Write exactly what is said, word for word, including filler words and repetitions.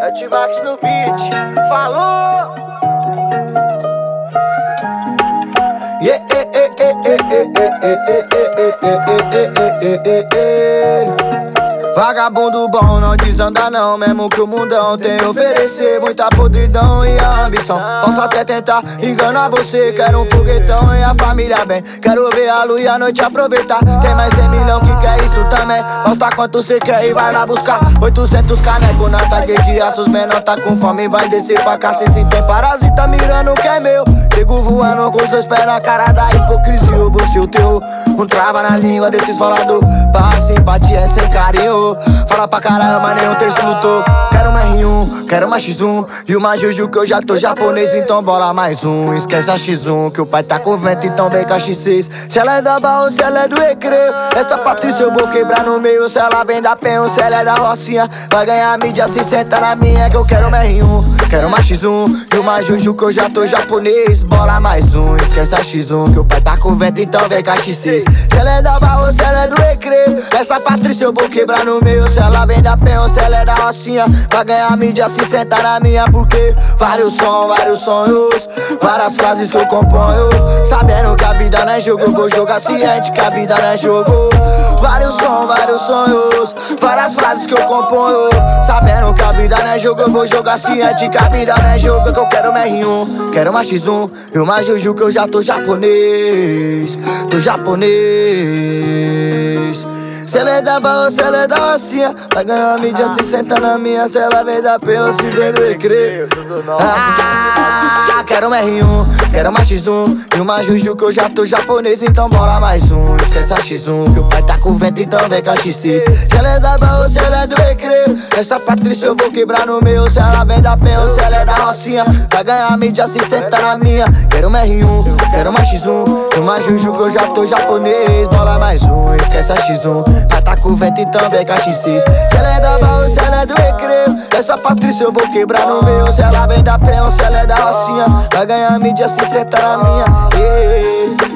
É o T-Max no beat, falou! Yeah, eh, eh, eh, eh, eh, eh, eh, eh, eh, eh, eh, eh, eh. Vagabundo bom não desanda não, mesmo que o mundão tem a oferecer muita podridão e a ambição. Posso até tentar enganar você, quero um foguetão e a família bem. Quero ver a lua e a noite aproveitar. Tem mais cem milhão que quer isso também. Mostra quanto cê quer e vai lá buscar. Oitocentos caneco na tague de aço, os menor tá com fome, vai descer pra cá. Se tem parasita mirando o que é meu. Pego voando com os dois pés na cara da hipocrisia. Você o teu, um trava na língua desses falador. Pra simpatia é sem carinho. Fala pra caramba, mas nenhum terço lutou. Quero uma R um, quero uma X um e uma Juju que eu já tô japonês, então bola mais um. Esquece a X um que o pai tá com vento, então vem com a X seis. Se ela é da Barra ou se ela é do Recreio, essa Patrícia eu vou quebrar no meio. Se ela vem da Penha ou se ela é da Rocinha, vai ganhar a mídia, se senta na minha. Que eu quero uma R um, quero uma X um e uma Juju que eu já tô japonês. Bola mais um, esquece a X um que o pai tá com vento, então vem com a X seis. Se ela é da Barra ou se ela é do Recreio, essa Patrícia eu vou quebrar no meio. Se ela vem da Penha ou se ela é da Rocinha, vai ganhar a mídia, se senta na minha. Porque vários sons, vários sonhos, várias frases que eu componho, sabendo que a vida não é jogo, eu vou jogar ciente que a vida não é jogo. Vários sons, vários sonhos, várias frases que eu componho, sabendo que a vida não é jogo, eu vou jogar ciente que a vida não é jogo. Que eu quero uma R um, quero uma X um e uma Juju que eu já tô japonês, tô japonês. Se ela é da Barra ou se ela é da Rocinha, vai ganhar a mídia, se senta na minha. Se ela vem da Penha ou se vem do Recreio, ah, quero uma R um, quero uma X um e uma Juju que eu já tô japonês, então bola mais um. Esquece a X um que o pai tá com vento, então vem com a X seis. Se ela é da Barra ou se ela é do Recreio, essa Patrícia eu vou quebrar no meio. Se ela vem da Penha ou se ela é da Rocinha, vai ganhar a mídia, se senta na minha. Quero uma R um, quero uma X um e uma Juju que eu já tô japonês, bola mais um. Esquece a X um, vai tá com vento, então vem com a X seis. Se ela é da Barra ou se ela é do Recreio, essa Patrícia eu vou quebrar no meio. Se ela vem da Penha ou se ela é da Rocinha, vai ganhar a mídia, se senta na minha. Yeah.